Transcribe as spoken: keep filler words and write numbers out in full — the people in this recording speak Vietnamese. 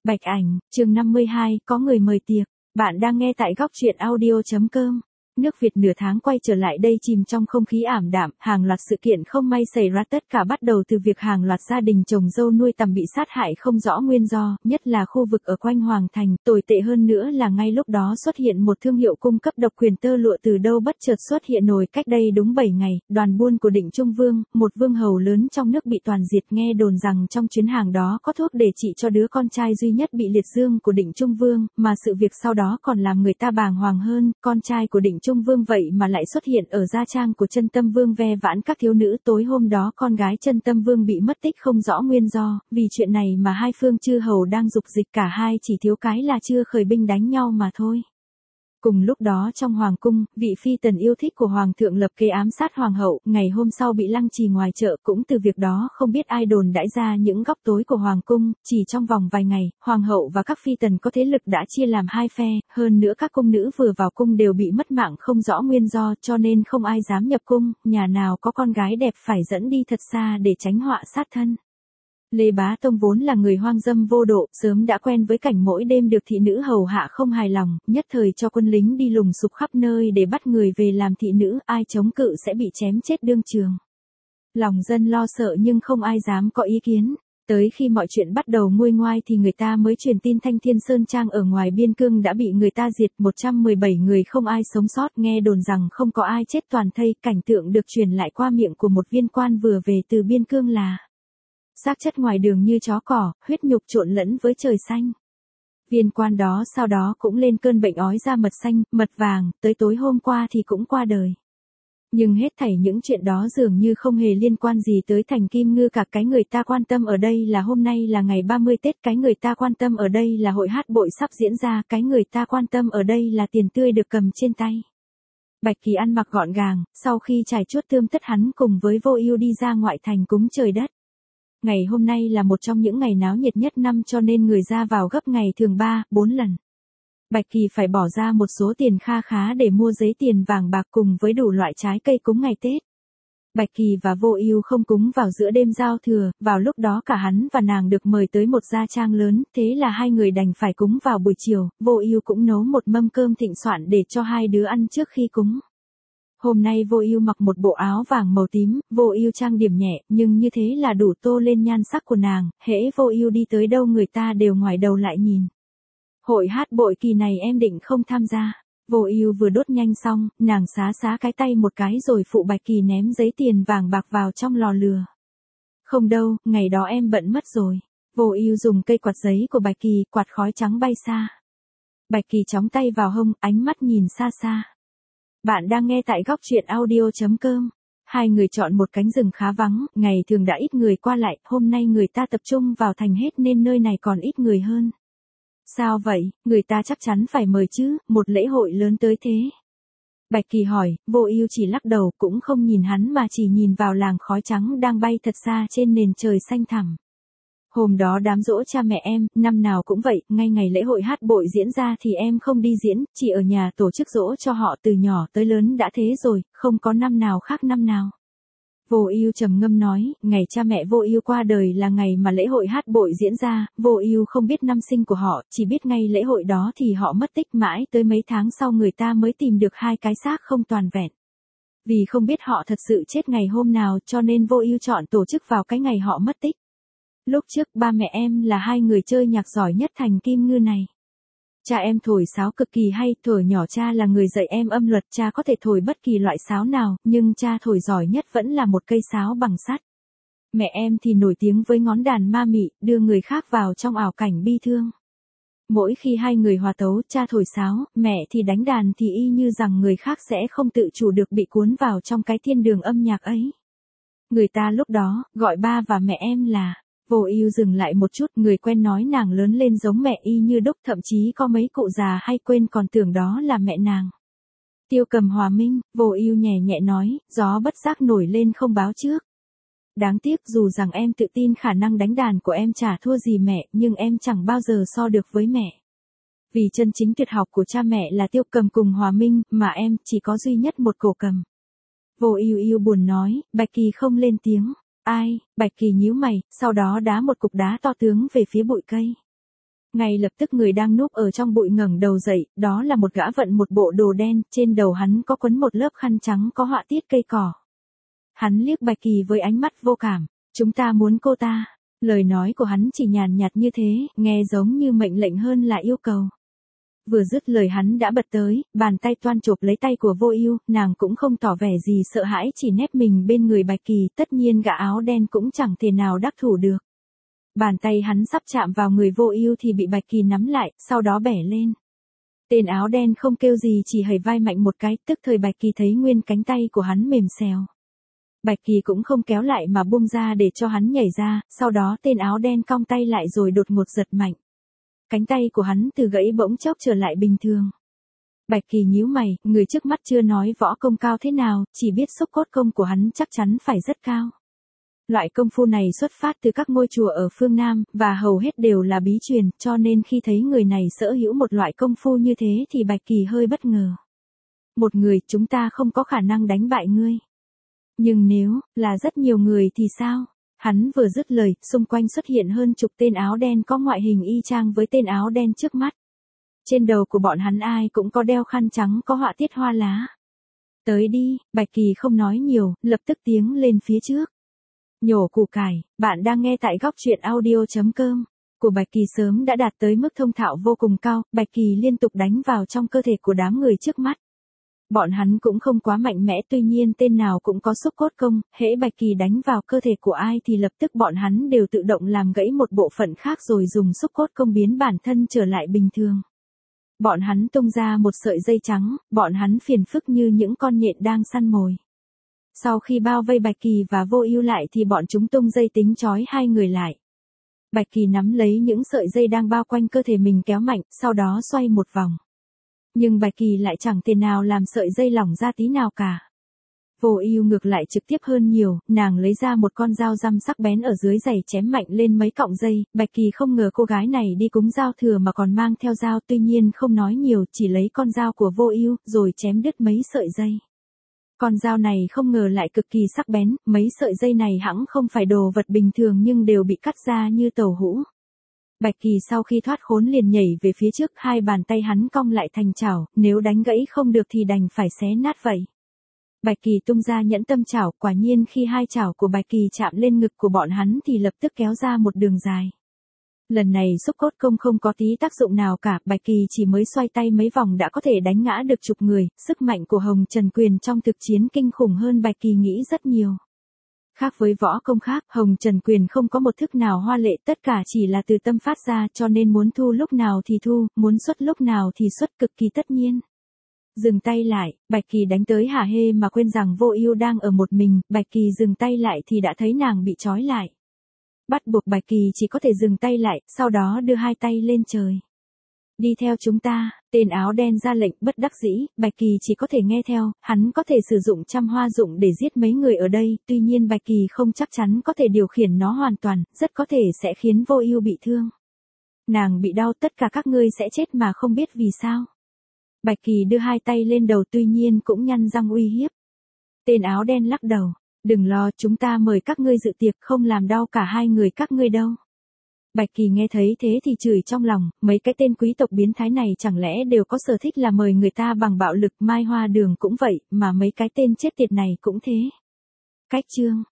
Bạch Ảnh, chương năm mươi hai, có người mời tiệc. Bạn đang nghe tại góc truyện audio chấm com. Nước Việt nửa tháng quay trở lại đây chìm trong không khí ảm đạm, hàng loạt sự kiện không may xảy ra, tất cả bắt đầu từ việc hàng loạt gia đình chồng dâu nuôi tầm bị sát hại không rõ nguyên do, nhất là khu vực ở quanh Hoàng Thành. Tồi tệ hơn nữa là ngay lúc đó xuất hiện một thương hiệu cung cấp độc quyền tơ lụa từ đâu bất chợt xuất hiện nổi cách đây đúng bảy ngày. Đoàn buôn của Định Trung Vương, một vương hầu lớn trong nước bị toàn diệt. Nghe đồn rằng trong chuyến hàng đó có thuốc để trị cho đứa con trai duy nhất bị liệt dương của Định Trung Vương, mà sự việc sau đó còn làm người ta bàng hoàng hơn. Con trai của Định Trung Vương vậy mà lại xuất hiện ở gia trang của Chân Tâm Vương ve vãn các thiếu nữ. Tối hôm đó con gái Chân Tâm Vương bị mất tích không rõ nguyên do, vì chuyện này mà hai phương chư hầu đang dục dịch, cả hai chỉ thiếu cái là chưa khởi binh đánh nhau mà thôi. Cùng lúc đó trong hoàng cung, vị phi tần yêu thích của hoàng thượng lập kế ám sát hoàng hậu, ngày hôm sau bị lăng trì ngoài chợ. Cũng từ việc đó không biết ai đồn đãi ra những góc tối của hoàng cung. Chỉ trong vòng vài ngày, hoàng hậu và các phi tần có thế lực đã chia làm hai phe, hơn nữa các cung nữ vừa vào cung đều bị mất mạng không rõ nguyên do, cho nên không ai dám nhập cung. Nhà nào có con gái đẹp phải dẫn đi thật xa để tránh họa sát thân. Lê Bá Tông vốn là người hoang dâm vô độ, sớm đã quen với cảnh mỗi đêm được thị nữ hầu hạ không hài lòng, nhất thời cho quân lính đi lùng sục khắp nơi để bắt người về làm thị nữ, ai chống cự sẽ bị chém chết đương trường. Lòng dân lo sợ nhưng không ai dám có ý kiến. Tới khi mọi chuyện bắt đầu nguôi ngoai thì người ta mới truyền tin Thanh Thiên Sơn Trang ở ngoài biên cương đã bị người ta diệt, một trăm mười bảy người không ai sống sót. Nghe đồn rằng không có ai chết toàn thây, cảnh tượng được truyền lại qua miệng của một viên quan vừa về từ biên cương là xác chất ngoài đường như chó cỏ, huyết nhục trộn lẫn với trời xanh. Viên quan đó sau đó cũng lên cơn bệnh ói ra mật xanh, mật vàng, tới tối hôm qua thì cũng qua đời. Nhưng hết thảy những chuyện đó dường như không hề liên quan gì tới Thành Kim Ngư cả. Cái người ta quan tâm ở đây là hôm nay là ngày ba mươi Tết, cái người ta quan tâm ở đây là hội hát bội sắp diễn ra, cái người ta quan tâm ở đây là tiền tươi được cầm trên tay. Bạch Kỳ ăn mặc gọn gàng, sau khi trải chuốt tươm tất hắn cùng với Vô Ưu đi ra ngoại thành cúng trời đất. Ngày hôm nay là một trong những ngày náo nhiệt nhất năm cho nên người ra vào gấp ngày thường ba, bốn lần. Bạch Kỳ phải bỏ ra một số tiền kha khá để mua giấy tiền vàng bạc cùng với đủ loại trái cây cúng ngày Tết. Bạch Kỳ và Vô Ưu không cúng vào giữa đêm giao thừa, vào lúc đó cả hắn và nàng được mời tới một gia trang lớn, thế là hai người đành phải cúng vào buổi chiều. Vô Ưu cũng nấu một mâm cơm thịnh soạn để cho hai đứa ăn trước khi cúng. Hôm nay Vô Ưu mặc một bộ áo vàng màu tím, Vô Ưu trang điểm nhẹ, nhưng như thế là đủ tô lên nhan sắc của nàng, hễ Vô Ưu đi tới đâu người ta đều ngoái đầu lại nhìn. Hội hát bội kỳ này em định không tham gia. Vô Ưu vừa đốt nhanh xong, nàng xá xá cái tay một cái rồi phụ Bạch Kỳ ném giấy tiền vàng bạc vào trong lò lửa. Không đâu, ngày đó em bận mất rồi. Vô Ưu dùng cây quạt giấy của Bạch Kỳ, quạt khói trắng bay xa. Bạch Kỳ chóng tay vào hông, ánh mắt nhìn xa xa. Bạn đang nghe tại góc truyện audio chấm com. Hai người chọn một cánh rừng khá vắng, ngày thường đã ít người qua lại, hôm nay người ta tập trung vào thành hết nên nơi này còn ít người hơn. Sao vậy, người ta chắc chắn phải mời chứ, một lễ hội lớn tới thế. Bạch Kỳ hỏi, Vô Ưu chỉ lắc đầu, cũng không nhìn hắn mà chỉ nhìn vào làng khói trắng đang bay thật xa trên nền trời xanh thẳm. Hôm đó đám giỗ cha mẹ em, năm nào cũng vậy, ngay ngày lễ hội hát bội diễn ra thì em không đi diễn, chỉ ở nhà tổ chức giỗ cho họ từ nhỏ tới lớn đã thế rồi, không có năm nào khác năm nào. Vô Ưu trầm ngâm nói, ngày cha mẹ Vô Ưu qua đời là ngày mà lễ hội hát bội diễn ra, Vô Ưu không biết năm sinh của họ, chỉ biết ngay lễ hội đó thì họ mất tích, mãi tới mấy tháng sau người ta mới tìm được hai cái xác không toàn vẹn. Vì không biết họ thật sự chết ngày hôm nào cho nên Vô Ưu chọn tổ chức vào cái ngày họ mất tích. Lúc trước ba mẹ em là hai người chơi nhạc giỏi nhất Thành Kim Ngư này. Cha em thổi sáo cực kỳ hay, thuở nhỏ cha là người dạy em âm luật, cha có thể thổi bất kỳ loại sáo nào, nhưng cha thổi giỏi nhất vẫn là một cây sáo bằng sắt. Mẹ em thì nổi tiếng với ngón đàn ma mị, đưa người khác vào trong ảo cảnh bi thương. Mỗi khi hai người hòa tấu, cha thổi sáo, mẹ thì đánh đàn thì y như rằng người khác sẽ không tự chủ được bị cuốn vào trong cái thiên đường âm nhạc ấy. Người ta lúc đó, gọi ba và mẹ em là... Vô Ưu dừng lại một chút, người quen nói nàng lớn lên giống mẹ y như đúc, thậm chí có mấy cụ già hay quên còn tưởng đó là mẹ nàng. Tiêu Cầm Hòa Minh, Vô Ưu nhẹ nhẹ nói, gió bất giác nổi lên không báo trước. Đáng tiếc dù rằng em tự tin khả năng đánh đàn của em chả thua gì mẹ, nhưng em chẳng bao giờ so được với mẹ. Vì chân chính tuyệt học của cha mẹ là Tiêu Cầm cùng Hòa Minh, mà em chỉ có duy nhất một cổ cầm. Vô Ưu Ưu buồn nói, Bạch Kỳ không lên tiếng. Ai, Bạch Kỳ nhíu mày, sau đó đá một cục đá to tướng về phía bụi cây. Ngay lập tức người đang núp ở trong bụi ngẩng đầu dậy, đó là một gã vận một bộ đồ đen, trên đầu hắn có quấn một lớp khăn trắng có họa tiết cây cỏ. Hắn liếc Bạch Kỳ với ánh mắt vô cảm, chúng ta muốn cô ta. Lời nói của hắn chỉ nhàn nhạt như thế, nghe giống như mệnh lệnh hơn là yêu cầu. Vừa dứt lời hắn đã bật tới, bàn tay toan chộp lấy tay của Vô Ưu, nàng cũng không tỏ vẻ gì sợ hãi, chỉ nép mình bên người Bạch Kỳ, tất nhiên gã áo đen cũng chẳng thể nào đắc thủ được. Bàn tay hắn sắp chạm vào người Vô Ưu thì bị Bạch Kỳ nắm lại, sau đó bẻ lên. Tên áo đen không kêu gì chỉ hầy vai mạnh một cái, tức thời Bạch Kỳ thấy nguyên cánh tay của hắn mềm xèo. Bạch Kỳ cũng không kéo lại mà buông ra để cho hắn nhảy ra, sau đó tên áo đen cong tay lại rồi đột ngột giật mạnh. Cánh tay của hắn từ gãy bỗng chốc trở lại bình thường. Bạch Kỳ nhíu mày, người trước mắt chưa nói võ công cao thế nào, chỉ biết xúc cốt công của hắn chắc chắn phải rất cao. Loại công phu này xuất phát từ các ngôi chùa ở phương Nam, và hầu hết đều là bí truyền, cho nên khi thấy người này sở hữu một loại công phu như thế thì Bạch Kỳ hơi bất ngờ. Một người, chúng ta không có khả năng đánh bại ngươi. Nhưng nếu là rất nhiều người thì sao? Hắn vừa dứt lời, xung quanh xuất hiện hơn chục tên áo đen có ngoại hình y chang với tên áo đen trước mắt. Trên đầu của bọn hắn ai cũng có đeo khăn trắng có họa tiết hoa lá. Tới đi, Bạch Kỳ không nói nhiều, lập tức tiến lên phía trước. Nhổ củ cải, bạn đang nghe tại góc truyện audio chấm com. Của Bạch Kỳ sớm đã đạt tới mức thông thạo vô cùng cao, Bạch Kỳ liên tục đánh vào trong cơ thể của đám người trước mắt. Bọn hắn cũng không quá mạnh mẽ, tuy nhiên tên nào cũng có xúc cốt công, hễ Bạch Kỳ đánh vào cơ thể của ai thì lập tức bọn hắn đều tự động làm gãy một bộ phận khác rồi dùng xúc cốt công biến bản thân trở lại bình thường. Bọn hắn tung ra một sợi dây trắng, bọn hắn phiền phức như những con nhện đang săn mồi. Sau khi bao vây Bạch Kỳ và Vô Ưu lại thì bọn chúng tung dây tính trói hai người lại. Bạch Kỳ nắm lấy những sợi dây đang bao quanh cơ thể mình kéo mạnh, sau đó xoay một vòng. Nhưng Bạch Kỳ lại chẳng thể nào làm sợi dây lỏng ra tí nào cả. Vô Ưu ngược lại trực tiếp hơn nhiều, nàng lấy ra một con dao răm sắc bén ở dưới giày chém mạnh lên mấy cọng dây, Bạch Kỳ không ngờ cô gái này đi cúng giao thừa mà còn mang theo dao, tuy nhiên không nói nhiều, chỉ lấy con dao của Vô Ưu rồi chém đứt mấy sợi dây. Con dao này không ngờ lại cực kỳ sắc bén, mấy sợi dây này hẵng không phải đồ vật bình thường nhưng đều bị cắt ra như tàu hũ. Bạch Kỳ sau khi thoát khốn liền nhảy về phía trước, hai bàn tay hắn cong lại thành chảo, nếu đánh gãy không được thì đành phải xé nát vậy. Bạch Kỳ tung ra nhẫn tâm chảo, quả nhiên khi hai chảo của Bạch Kỳ chạm lên ngực của bọn hắn thì lập tức kéo ra một đường dài. Lần này xúc cốt công không có tí tác dụng nào cả, Bạch Kỳ chỉ mới xoay tay mấy vòng đã có thể đánh ngã được chục người, sức mạnh của Hồng Trần Quyền trong thực chiến kinh khủng hơn Bạch Kỳ nghĩ rất nhiều. Khác với võ công khác, Hồng Trần Quyền không có một thức nào hoa lệ, tất cả chỉ là từ tâm phát ra, cho nên muốn thu lúc nào thì thu, muốn xuất lúc nào thì xuất, cực kỳ tất nhiên. Dừng tay lại, Bạch Kỳ đánh tới hả hê mà quên rằng Vô Ưu đang ở một mình, Bạch Kỳ dừng tay lại thì đã thấy nàng bị trói lại. Bắt buộc Bạch Kỳ chỉ có thể dừng tay lại, sau đó đưa hai tay lên trời. Đi theo chúng ta, tên áo đen ra lệnh, bất đắc dĩ, Bạch Kỳ chỉ có thể nghe theo, hắn có thể sử dụng trăm hoa dụng để giết mấy người ở đây, tuy nhiên Bạch Kỳ không chắc chắn có thể điều khiển nó hoàn toàn, rất có thể sẽ khiến Vô Ưu bị thương. Nàng bị đau, tất cả các ngươi sẽ chết mà không biết vì sao. Bạch Kỳ đưa hai tay lên đầu tuy nhiên cũng nhăn răng uy hiếp. Tên áo đen lắc đầu, đừng lo, chúng ta mời các ngươi dự tiệc, không làm đau cả hai người các ngươi đâu. Bạch Kỳ nghe thấy thế thì chửi trong lòng, mấy cái tên quý tộc biến thái này chẳng lẽ đều có sở thích là mời người ta bằng bạo lực, Mai Hoa Đường cũng vậy, mà mấy cái tên chết tiệt này cũng thế. Cách chương